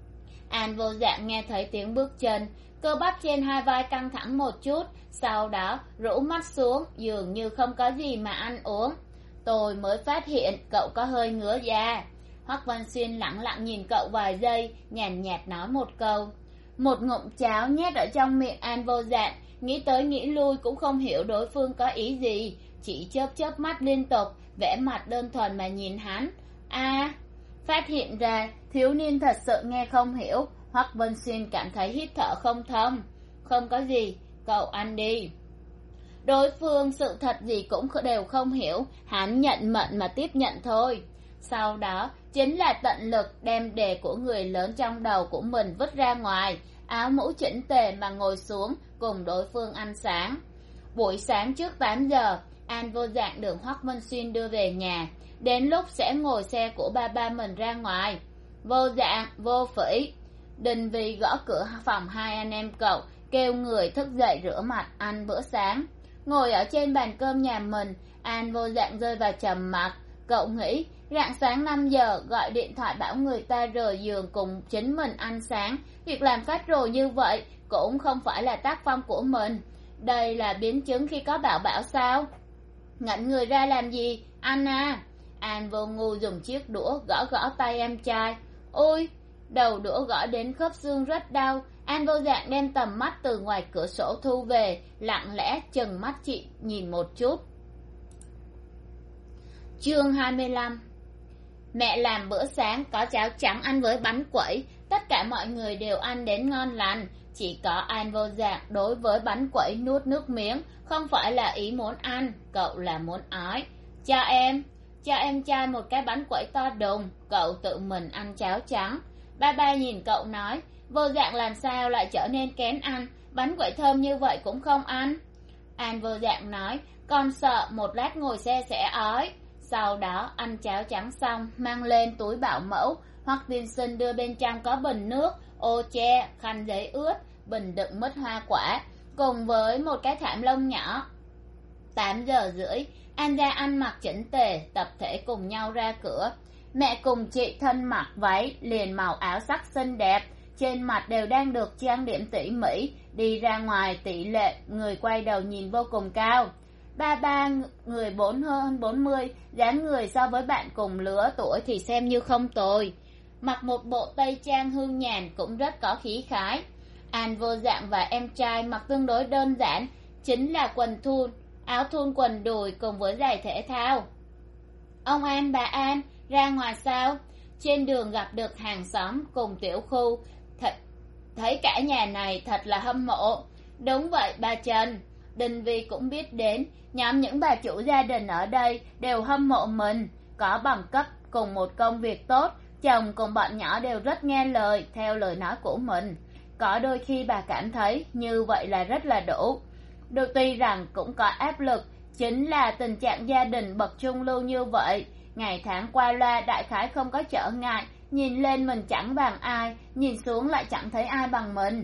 An Vô Dạng nghe thấy tiếng bước chân, cơ bắp trên hai vai căng thẳng một chút, sau đó rũ mắt xuống, dường như không có gì mà ăn uống. Tôi mới phát hiện cậu có hơi ngứa da. Hoắc Văn Xuyên lẳng lặng nhìn cậu vài giây, nhàn nhạt nói một câu. Một ngụm cháo nhét ở trong miệng An Vô Dạng, nghĩ tới nghĩ lui cũng không hiểu đối phương có ý gì, chỉ chớp chớp mắt liên tục, vẻ mặt đơn thuần mà nhìn hắn. A, à, phát hiện ra thiếu niên thật sự nghe không hiểu. Hoắc Vân Xuyên cảm thấy hít thở không thông. Không có gì, cậu ăn đi. Đối phương sự thật gì cũng đều không hiểu, hắn nhận mệnh mà tiếp nhận thôi. Sau đó chính là tận lực đem đề của người lớn trong đầu của mình vứt ra ngoài, áo mũ chỉnh tề mà ngồi xuống cùng đối phương ăn sáng. Buổi sáng trước tám giờ, An Vô Dạng được Hoắc Vân Xuyên đưa về nhà, đến lúc sẽ ngồi xe của ba ba mình ra ngoài. Vô Dạng, Vô Phỉ. Đinh Vi gõ cửa phòng hai anh em cậu, kêu người thức dậy rửa mặt ăn bữa sáng. Ngồi ở trên bàn cơm nhà mình, An Vô Dạng rơi vào trầm mặc. Cậu nghĩ rạng sáng năm giờ gọi điện thoại bảo người ta rời giường cùng chính mình ăn sáng, việc làm phát rồi như vậy cũng không phải là tác phong của mình. Đây là biến chứng khi có bảo bảo sao? Ngẩn người ra làm gì? Ăn à? An Vô Ngu dùng chiếc đũa gõ gõ tay em trai. Ôi! Đầu đũa gõ đến khớp xương rất đau. An Vô Dạng đem tầm mắt từ ngoài cửa sổ thu về, lặng lẽ chừng mắt chị nhìn một chút. Chương hai mươi lăm. Mẹ làm bữa sáng có cháo trắng ăn với bánh quẩy, tất cả mọi người đều ăn đến ngon lành, chỉ có An Vô Dạng đối với bánh quẩy nuốt nước miếng, không phải là ý muốn ăn, cậu là muốn ói. Cho em, cho em trai một cái bánh quẩy to đùng, cậu tự mình ăn cháo trắng. Ba ba nhìn cậu nói, Vô Dạng làm sao lại trở nên kén ăn, bánh quẩy thơm như vậy cũng không ăn. An Vô Dạng nói, con sợ một lát ngồi xe sẽ ói. Sau đó ăn cháo trắng xong, mang lên túi bảo mẫu. Hoắc tiên sinh đưa bên trong có bình nước, ô che, khăn giấy ướt, bình đựng mứt hoa quả, cùng với một cái thảm lông nhỏ. Tám giờ rưỡi, An gia ăn mặc chỉnh tề, tập thể cùng nhau ra cửa. Mẹ cùng chị thân mặc váy liền màu áo sắc xinh đẹp, trên mặt đều đang được trang điểm tỉ mỉ, đi ra ngoài tỷ lệ người quay đầu nhìn vô cùng cao. Ba ba người bốn hơn bốn mươi, dáng người so với bạn cùng lứa tuổi thì xem như không tồi. Mặc một bộ tây trang hương nhàn cũng rất có khí khái. An Vô Dạng và em trai mặc tương đối đơn giản, chính là quần thun, áo thun quần đùi cùng với giày thể thao. Ông An, bà An, ra ngoài sao? Trên đường gặp được hàng xóm cùng tiểu khu, thật, thấy cả nhà này thật là hâm mộ. Đúng vậy bà Trần, Đinh Vi cũng biết đến, nhóm những bà chủ gia đình ở đây đều hâm mộ mình, có bằng cấp cùng một công việc tốt, chồng cùng bọn nhỏ đều rất nghe lời, theo lời nói của mình. Có đôi khi bà cảm thấy như vậy là rất là đủ. Đôi tuy rằng cũng có áp lực, chính là tình trạng gia đình bậc trung lưu như vậy, ngày tháng qua loa đại khái không có trở ngại, nhìn lên mình chẳng bằng ai, nhìn xuống lại chẳng thấy ai bằng mình.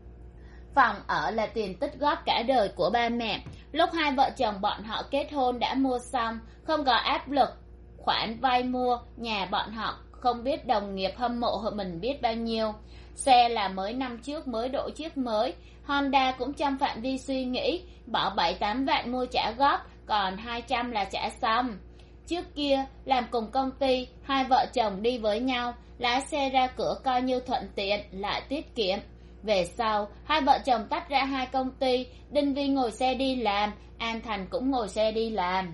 Phòng ở là tiền tích góp cả đời của ba mẹ, lúc hai vợ chồng bọn họ kết hôn đã mua xong, không có áp lực khoản vay mua, nhà bọn họ không biết đồng nghiệp hâm mộ mình biết bao nhiêu. Xe là mới năm trước mới đổi chiếc mới, Honda cũng trong phạm vi suy nghĩ, bỏ bảy tám vạn mua trả góp, còn hai trăm là trả xong. Trước kia làm cùng công ty, hai vợ chồng đi với nhau, lái xe ra cửa coi như thuận tiện lại tiết kiệm. Về sau hai vợ chồng tách ra hai công ty, Đinh Vi ngồi xe đi làm, An Thành cũng ngồi xe đi làm.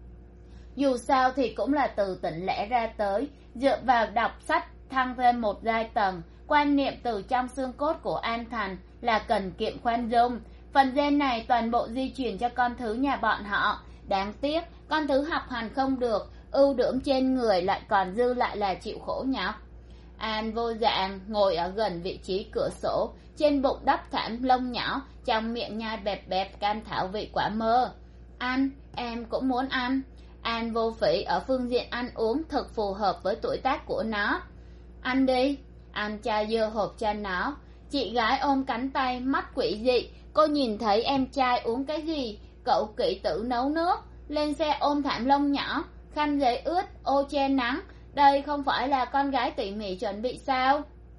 Dù sao thì cũng là từ tỉnh lẻ ra tới, dựa vào đọc sách thăng thêm một giai tầng. Quan niệm từ trong xương cốt của An Thành là cần kiệm khoan dung, phần gen này toàn bộ di truyền cho con thứ nhà bọn họ. Đáng tiếc con thứ học hành không được, ưu điểm trên người lại còn dư lại là chịu khổ nhọc. An Vô Dạng ngồi ở gần vị trí cửa sổ, trên bụng đắp thảm lông nhỏ, trong miệng nhai bẹp bẹp cam thảo vị quả mơ. Ăn, em cũng muốn ăn. An vô phỉ ở phương diện ăn uống thật phù hợp với tuổi tác của nó. Ăn đi. Anh trai giơ hộp cho nó. Chị gái ôm cánh tay, mắt quỷ dị. Cô nhìn thấy em trai uống cái gì? Cậu kỹ tử nấu nước. Lên xe ôm thảm lông nhỏ, khăn giấy ướt, ô che nắng. Đây không phải là con gái tỉ mỉ chuẩn bị sao?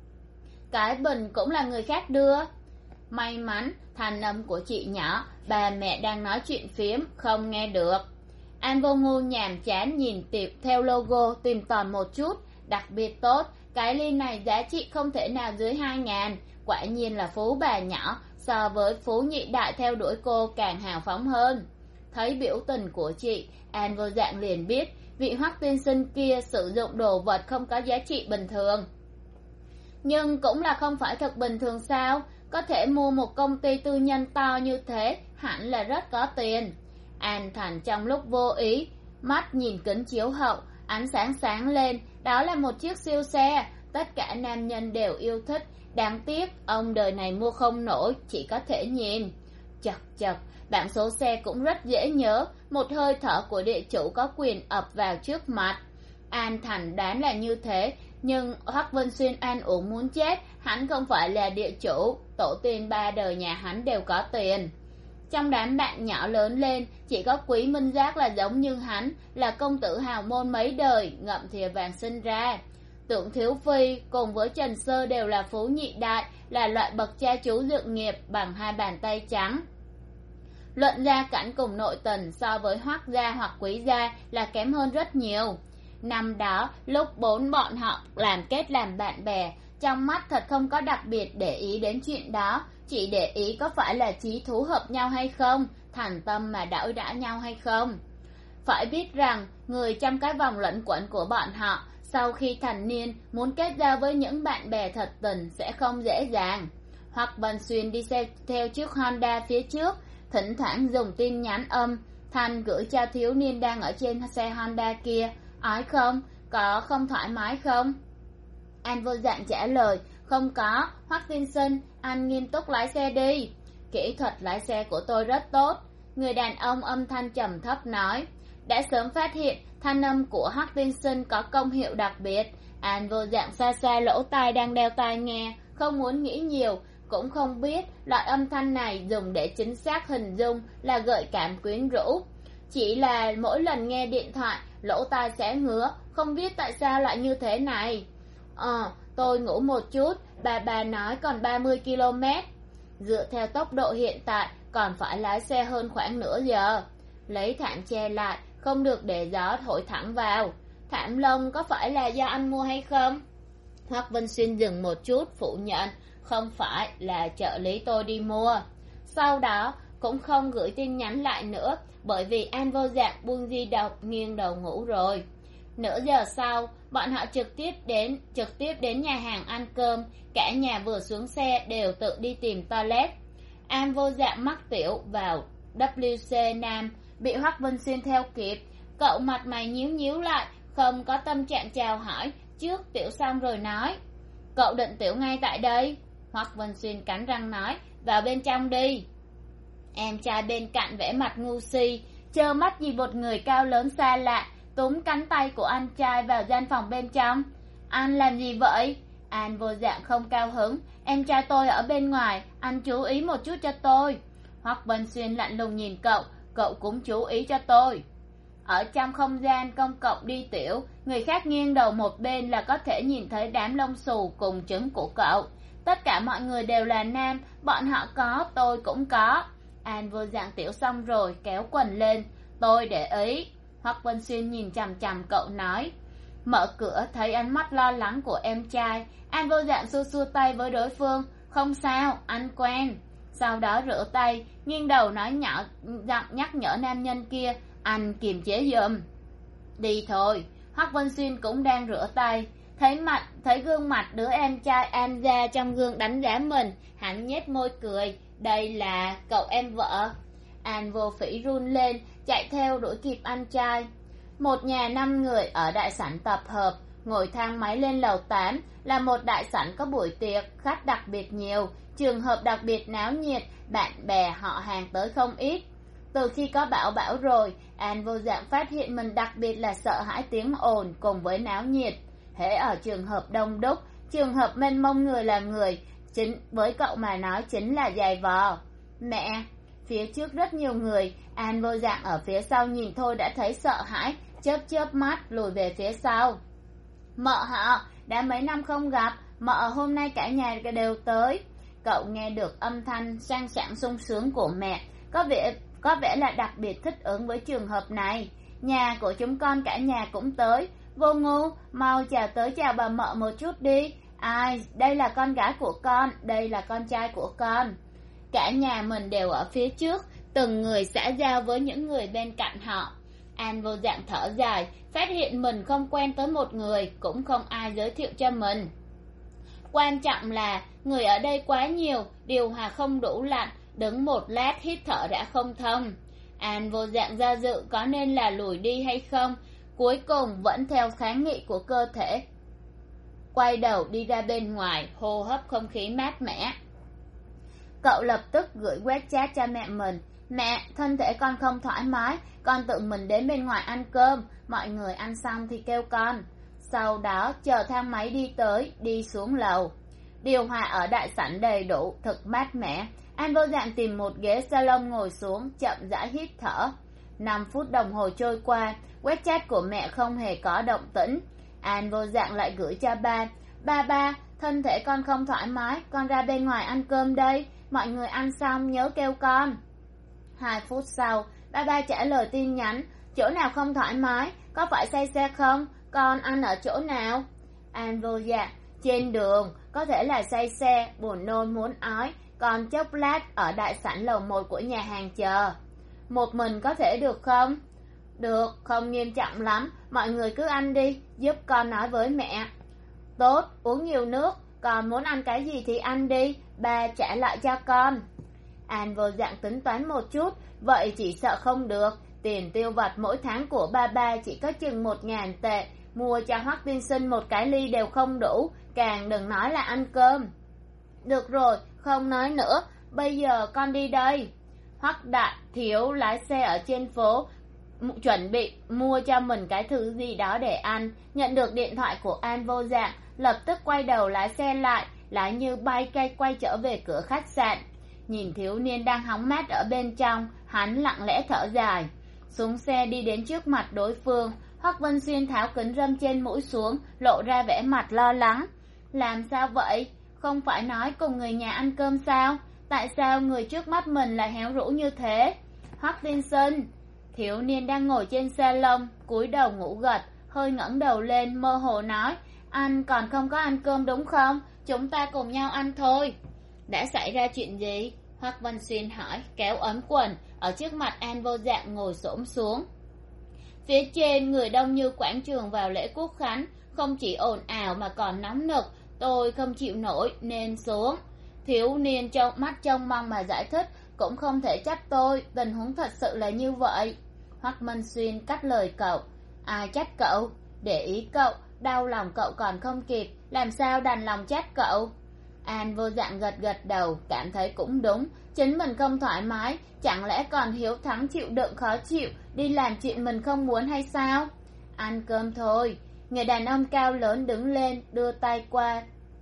Cái bình cũng là người khác đưa. May mắn thanh âm của chị nhỏ, bà mẹ đang nói chuyện phiếm, không nghe được. An Vô Ngu nhàm chán nhìn tiệp theo logo tìm tòi một chút. Đặc biệt tốt, cái ly này giá trị không thể nào dưới hai ngàn. Quả nhiên là phú bà nhỏ, so với phú nhị đại theo đuổi cô càng hào phóng hơn. Thấy biểu tình của chị, An Vô Dạng liền biết vị Hoắc tiên sinh kia sử dụng đồ vật không có giá trị bình thường. Nhưng cũng là không phải thật bình thường sao? Có thể mua một công ty tư nhân to như thế, hẳn là rất có tiền. An Thành trong lúc vô ý, mắt nhìn kính chiếu hậu, ánh sáng sáng lên, đó là một chiếc siêu xe, tất cả nam nhân đều yêu thích. Đáng tiếc, ông đời này mua không nổi, chỉ có thể nhìn. Chật chật, bảng số xe cũng rất dễ nhớ, một hơi thở của địa chủ có quyền ập vào trước mặt. An Thành đoán là như thế, nhưng Hoắc Vân Xuyên an ủi muốn chết, hắn không phải là địa chủ, tổ tiên ba đời nhà hắn đều có tiền. Trong đám bạn nhỏ lớn lên, chỉ có Quý Minh Giác là giống như hắn, là công tử hào môn mấy đời, ngậm thìa vàng sinh ra. Tưởng Thiếu Phi cùng với Trần Sơ đều là phú nhị đại, là loại bậc cha chú dựng nghiệp bằng hai bàn tay trắng. Luận gia cảnh cùng nội tình so với Hoắc gia hoặc Quý gia là kém hơn rất nhiều. Năm đó, lúc bốn bọn họ làm kết làm bạn bè, trong mắt thật không có đặc biệt để ý đến chuyện đó, chỉ để ý có phải là chí thú hợp nhau hay không, thành tâm mà đảo đãi nhau hay không. Phải biết rằng, người trong cái vòng luẩn quẩn của bọn họ, sau khi thành niên muốn kết giao với những bạn bè thật tình sẽ không dễ dàng. Hoắc Vân Xuyên đi xe theo chiếc Honda phía trước, thỉnh thoảng dùng tin nhắn âm thanh gửi cho thiếu niên đang ở trên xe Honda kia. Ói không? Có không thoải mái không? An Vô Dạng trả lời, không có. Hoắc tiên sinh, anh nghiêm túc lái xe đi. Kỹ thuật lái xe của tôi rất tốt. Người đàn ông âm thanh trầm thấp nói. Đã sớm phát hiện thanh âm của Hoắc tiên sinh có công hiệu đặc biệt. An Vô Dạng xa xa lỗ tai đang đeo tai nghe, không muốn nghĩ nhiều, cũng không biết loại âm thanh này dùng để chính xác hình dung là gợi cảm quyến rũ. Chỉ là mỗi lần nghe điện thoại, lỗ tai sẽ ngứa, không biết tại sao lại như thế này. Ờ, tôi ngủ một chút, bà bà nói còn ba mươi ki lô mét. Dựa theo tốc độ hiện tại, còn phải lái xe hơn khoảng nửa giờ. Lấy thảm che lại, không được để gió thổi thẳng vào. Thảm lông có phải là do anh mua hay không? Hoắc Vân Xuyên dừng một chút, phủ nhận, không phải, là trợ lý tôi đi mua. Sau đó, cũng không gửi tin nhắn lại nữa, bởi vì An Vô Dạng buông di động nghiêng đầu ngủ rồi. Nửa giờ sau, bọn họ trực tiếp đến trực tiếp đến nhà hàng ăn cơm, cả nhà vừa xuống xe đều tự đi tìm toilet. An Vô Dạng mắc tiểu vào W C Nam, bị Hoắc Vân Xuyên theo kịp. Cậu mặt mày nhíu nhíu lại, không có tâm trạng chào hỏi, trước tiểu xong rồi nói. Cậu định tiểu ngay tại đây? Hoắc Vân Xuyên cắn răng nói, vào bên trong đi. Em trai bên cạnh vẽ mặt ngu si, trơ mắt nhìn một người cao lớn xa lạ túm cánh tay của anh trai vào gian phòng bên trong. Anh làm gì vậy? An Vô Dạng không cao hứng. Em trai tôi ở bên ngoài, anh chú ý một chút cho tôi. Hoắc Vân Xuyên lạnh lùng nhìn cậu, cậu cũng chú ý cho tôi. Ở trong không gian công cộng đi tiểu, người khác nghiêng đầu một bên là có thể nhìn thấy đám lông xù cùng trứng của cậu. Tất cả mọi người đều là nam, bọn họ có, tôi cũng có. An Vô Dạng tiểu xong rồi, kéo quần lên. Tôi để ý. Hoắc Vân Xuyên nhìn chằm chằm cậu nói. Mở cửa thấy ánh mắt lo lắng của em trai, An Vô Dạng xua xua tay với đối phương. Không sao, anh quen. Sau đó rửa tay, nghiêng đầu nói nhỏ giọng nhắc nhở nam nhân kia. Anh kiềm chế giùm. Đi thôi. Hoắc Vân Xuyên cũng đang rửa tay, thấy mặt thấy gương mặt đứa em trai An gia trong gương đánh giá mình, hắn nhếch môi cười. Đây là cậu em vợ. An Vô Phỉ run lên, chạy theo đuổi kịp anh trai. Một nhà năm người ở đại sảnh tập hợp, ngồi thang máy lên lầu tám, là một đại sảnh có buổi tiệc, khách đặc biệt nhiều. trường hợp đặc biệt náo nhiệt, bạn bè họ hàng tới không ít. Từ khi có Bảo Bảo rồi, An vô dạng phát hiện mình đặc biệt là sợ hãi tiếng ồn cùng với náo nhiệt. Hễ ở trường hợp đông đúc, trường hợp mênh mông người là người, chính với cậu mà nói chính là giày vò. Mẹ, phía trước rất nhiều người, An vô dạng ở phía sau nhìn thôi đã thấy sợ hãi, chớp chớp mắt lùi về phía sau. Mợ họ, đã mấy năm không gặp, mợ hôm nay cả nhà đều tới. Cậu nghe được âm thanh sang sảng sung sướng của mẹ, có vẻ có vẻ là đặc biệt thích ứng với trường hợp này. Nhà của chúng con cả nhà cũng tới. Vô Ngu, mau chào tới chào bà mợ một chút đi. Ai, đây là con gái của con, đây là con trai của con. Cả nhà mình đều ở phía trước, từng người xã giao với những người bên cạnh họ. An vô dạng thở dài, phát hiện mình không quen tới một người, cũng không ai giới thiệu cho mình. Quan trọng là người ở đây quá nhiều, điều hòa không đủ lạnh, đứng một lát hít thở đã không thông. An vô dạng do dự có nên là lùi đi hay không, cuối cùng vẫn theo kháng nghị của cơ thể, quay đầu đi ra bên ngoài, hô hấp không khí mát mẻ. Cậu lập tức gửi quét chat cho mẹ mình. Mẹ, thân thể con không thoải mái, con tự mình đến bên ngoài ăn cơm, mọi người ăn xong thì kêu con. Sau đó chờ thang máy đi tới, đi xuống lầu. Điều hòa ở đại sảnh đầy đủ, thật mát mẻ. An vô dạng tìm một ghế salon ngồi xuống, chậm rãi hít thở. Năm phút đồng hồ trôi qua, quét chat của mẹ không hề có động tĩnh. An vô dạng lại gửi cho ba. Ba ba, thân thể con không thoải mái, con ra bên ngoài ăn cơm đây, mọi người ăn xong nhớ kêu con. Hai phút sau, ba ba trả lời tin nhắn. Chỗ nào không thoải mái, có phải say xe không, con ăn ở chỗ nào? An vô dạng, trên đường, có thể là say xe, buồn nôn muốn ói, còn chốc lát ở đại sảnh lầu một của nhà hàng chờ. Một mình có thể được không? Được, không nghiêm trọng lắm, mọi người cứ ăn đi, giúp con nói với mẹ. Tốt, uống nhiều nước, còn muốn ăn cái gì thì ăn đi, ba trả lại cho con. An vô dạng tính toán một chút, vậy chỉ sợ không được, tiền tiêu vặt mỗi tháng của ba ba chỉ có chừng một ngàn tệ, mua cho Hoắc tiên sinh một cái ly đều không đủ, càng đừng nói là ăn cơm. Được rồi, không nói nữa, bây giờ con đi đây. Hoắc đại thiếu lái xe ở trên phố, chuẩn bị mua cho mình cái thứ gì đó để ăn, nhận được điện thoại của An vô dạng, lập tức quay đầu lái xe lại, lái như bay cây quay trở về cửa khách sạn. Nhìn thiếu niên đang hóng mát ở bên trong, hắn lặng lẽ thở dài. Xuống xe đi đến trước mặt đối phương, Hoắc Vân Xuyên tháo kính râm trên mũi xuống, lộ ra vẻ mặt lo lắng. Làm sao vậy? Không phải nói cùng người nhà ăn cơm sao? Tại sao người trước mắt mình lại héo rũ như thế? Hoắc tiên sinh. Thiếu niên đang ngồi trên salon, cúi đầu ngủ gật, hơi ngẩng đầu lên mơ hồ nói. Anh còn không có ăn cơm đúng không? Chúng ta cùng nhau ăn thôi. Đã xảy ra chuyện gì? Hoắc Vân Xuyên hỏi, kéo ấm quần, ở trước mặt An vô dạng ngồi xổm xuống. Phía trên người đông như quảng trường vào lễ quốc khánh, không chỉ ồn ào mà còn nóng nực, tôi không chịu nổi nên xuống. Thiếu niên trong mắt trông mong mà giải thích, cũng không thể trách tôi, tình huống thật sự là như vậy. Hoắc Vân Xuyên cắt lời cậu. Ai trách cậu? Để ý cậu, đau lòng cậu còn không kịp, làm sao đành lòng trách cậu? An vô dạng gật gật đầu, cảm thấy cũng đúng, chính mình không thoải mái, chẳng lẽ còn hiếu thắng chịu đựng khó chịu, đi làm chuyện mình không muốn hay sao? Ăn cơm thôi. Người đàn ông cao lớn đứng lên, đưa tay qua.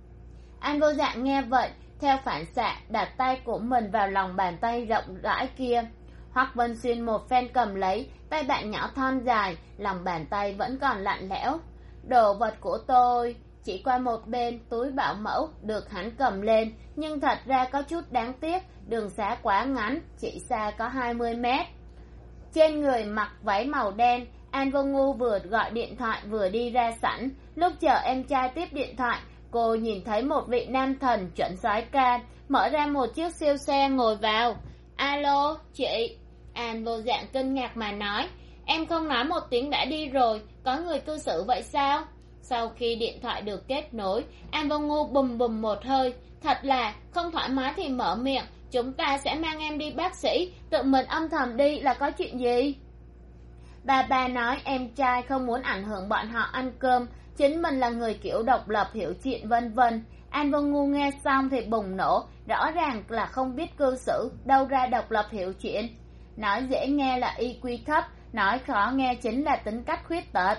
An vô dạng nghe vậy, theo phản xạ đặt tay của mình vào lòng bàn tay rộng rãi kia. Hoắc Vân Xuyên một phen cầm lấy, tay bạn nhỏ thon dài, lòng bàn tay vẫn còn lạnh lẽo. Đồ vật của tôi. Chỉ qua một bên túi bảo mẫu được hắn cầm lên, nhưng thật ra có chút đáng tiếc, đường xá quá ngắn, chỉ xa có hai mươi mét. Trên người mặc váy màu đen, An Vô Ngu vừa gọi điện thoại vừa đi ra sảnh. Lúc chờ em trai tiếp điện thoại, cô nhìn thấy một vị nam thần chuẩn soái ca mở ra một chiếc siêu xe ngồi vào. Alo, chị. An vô dạng kinh ngạc mà nói, em không nói một tiếng đã đi rồi, có người cư xử vậy sao? Sau khi điện thoại được kết nối, An Vô Ngu bùm bùm một hơi, thật là không thoải mái thì mở miệng, chúng ta sẽ mang em đi bác sĩ, tự mình âm thầm đi là có chuyện gì? Bà bà nói em trai không muốn ảnh hưởng bọn họ ăn cơm, chính mình là người kiểu độc lập hiểu chuyện vân vân. An Vô Ngu nghe xong thì bùng nổ, rõ ràng là không biết cư xử, đâu ra độc lập hiểu chuyện. Nói dễ nghe là i kiu thấp, nói khó nghe chính là tính cách khuyết tật.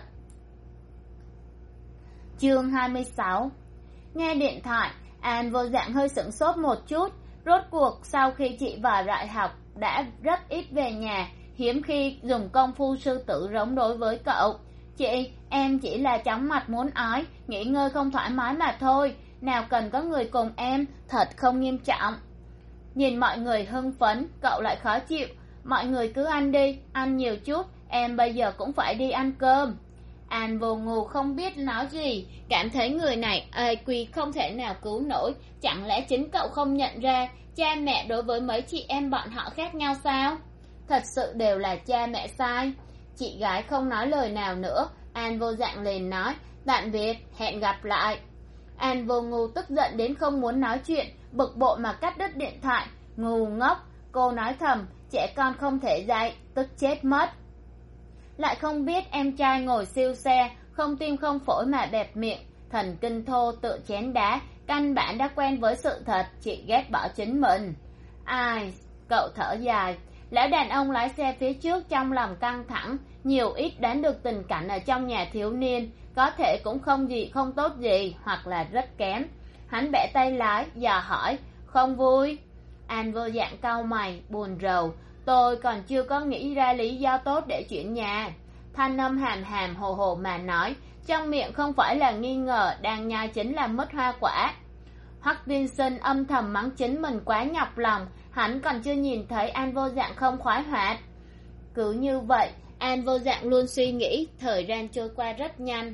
Chương hai mươi sáu. Nghe điện thoại, An vô dạng hơi sửng sốt một chút. Rốt cuộc sau khi chị vào đại học đã rất ít về nhà, hiếm khi dùng công phu sư tử giống đối với cậu. Chị, em chỉ là chóng mặt muốn ói, nghỉ ngơi không thoải mái mà thôi, nào cần có người cùng em, thật không nghiêm trọng. Nhìn mọi người hưng phấn, cậu lại khó chịu. Mọi người cứ ăn đi, ăn nhiều chút, em bây giờ cũng phải đi ăn cơm. An vô ngù không biết nói gì, cảm thấy người này i kiu không thể nào cứu nổi. Chẳng lẽ chính cậu không nhận ra cha mẹ đối với mấy chị em bọn họ khác nhau sao? Thật sự đều là cha mẹ sai. Chị gái không nói lời nào nữa, An vô dạng liền nói tạm biệt, hẹn gặp lại. An vô ngu tức giận đến không muốn nói chuyện, bực bội mà cắt đứt điện thoại. Ngu ngốc, cô nói thầm, trẻ con không thể dạy, tức chết mất. Lại không biết em trai ngồi siêu xe, không tim không phổi mà bẹp miệng, thần kinh thô tự chén đá, căn bản đã quen với sự thật, chị ghét bỏ chính mình. Ai, cậu thở dài. Lão đàn ông lái xe phía trước trong lòng căng thẳng, nhiều ít đoán được tình cảnh ở trong nhà thiếu niên, có thể cũng không gì không tốt gì, hoặc là rất kém. Hắn bẻ tay lái, dò hỏi, không vui? An vô dạng cau mày, buồn rầu, tôi còn chưa có nghĩ ra lý do tốt để chuyển nhà. Thanh âm hàm hàm hồ hồ mà nói, trong miệng không phải là nghi ngờ, đang nhai chính là mứt hoa quả. Hutchinson âm thầm mắng chính mình quá nhọc lòng, hắn còn chưa nhìn thấy An vô dạng không khoái hoạt. Cứ như vậy, An vô dạng luôn suy nghĩ, thời gian trôi qua rất nhanh.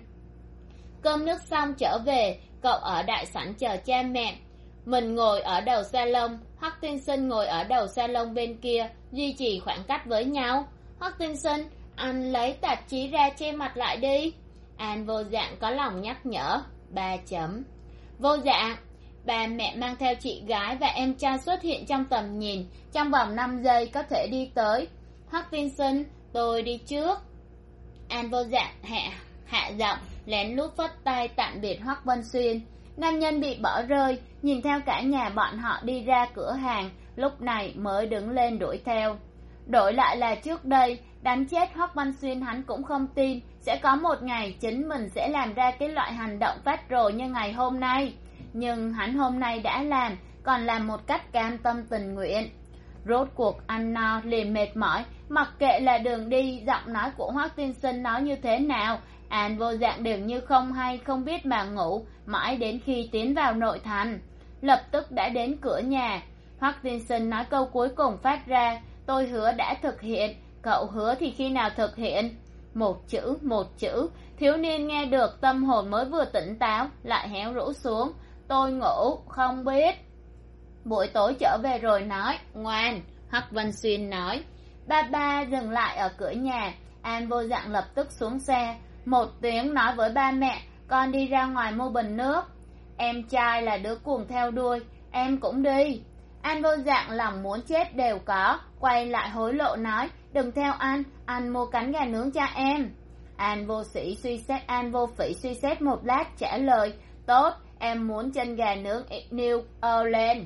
Cơm nước xong trở về, cậu ở đại sảnh chờ cha mẹ. Mình ngồi ở đầu salon, Hutchinson ngồi ở đầu salon bên kia, duy trì khoảng cách với nhau. Hutchinson, anh lấy tạp chí ra che mặt lại đi. An vô dạng có lòng nhắc nhở. Ba chấm. Vô dạng, bà mẹ mang theo chị gái và em trai xuất hiện trong tầm nhìn, trong vòng năm giây có thể đi tới. Hutchinson, tôi đi trước. An vô dạng hạ, hạ giọng, lén lút phất tay tạm biệt Hoắc Vân Xuyên. Nam nhân bị bỏ rơi, nhìn theo cả nhà bọn họ đi ra cửa hàng, lúc này mới đứng lên đuổi theo. Đổi lại là trước đây, đánh chết Hoắc Văn Xuyên hắn cũng không tin sẽ có một ngày chính mình sẽ làm ra cái loại hành động phát rồ như ngày hôm nay. Nhưng hắn hôm nay đã làm, còn làm một cách cam tâm tình nguyện. Rốt cuộc ăn no liền mệt mỏi, mặc kệ là đường đi, giọng nói của Hoắc tiên sinh nói như thế nào, An vô dạng đều như không hay không biết mà ngủ, mãi đến khi tiến vào nội thành. Lập tức đã đến cửa nhà. Hoắc tiên sinh nói câu cuối cùng phát ra, tôi hứa đã thực hiện, cậu hứa thì khi nào thực hiện? Một chữ, một chữ, thiếu niên nghe được tâm hồn mới vừa tỉnh táo, lại héo rũ xuống. Tôi ngủ, không biết. Buổi tối trở về rồi nói, ngoan, Hoắc Văn Xuyên nói. Ba ba dừng lại ở cửa nhà, An vô dạng lập tức xuống xe. Một tiếng nói với ba mẹ, con đi ra ngoài mua bình nước. Em trai là đứa cuồng theo đuôi, em cũng đi. An vô dạng lòng muốn chết đều có, quay lại hối lộ nói, đừng theo anh, anh mua cánh gà nướng cho em. An vô sĩ suy xét, An vô phỉ suy xét một lát trả lời, tốt, em muốn chân gà nướng New Orleans.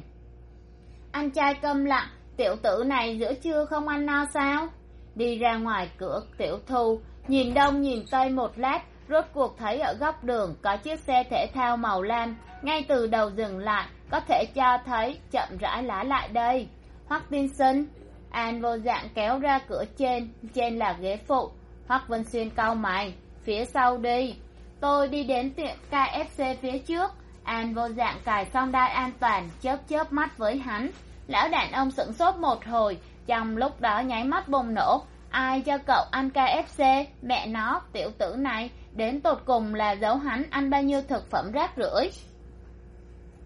Anh trai câm lặng, tiểu tử này giữa trưa không ăn no sao? Đi ra ngoài cửa tiểu thu, nhìn đông nhìn tây một lát, rốt cuộc thấy ở góc đường có chiếc xe thể thao màu lam, ngay từ đầu dừng lại, có thể cho thấy chậm rãi lái lại đây. Hoắc tiên sinh, An vô dạng kéo ra cửa trên, trên là ghế phụ. Hoắc Vân Xuyên cau mày, phía sau đi. Tôi đi đến tiệm ca ép xê phía trước. An vô dạng cài xong đai an toàn, chớp chớp mắt với hắn. Lão đàn ông sửng sốt một hồi, trong lúc đó nháy mắt bùng nổ. Ai cho cậu ăn ca ép xê? Mẹ nó, tiểu tử này, đến tột cùng là giấu hắn ăn bao nhiêu thực phẩm rác rưởi.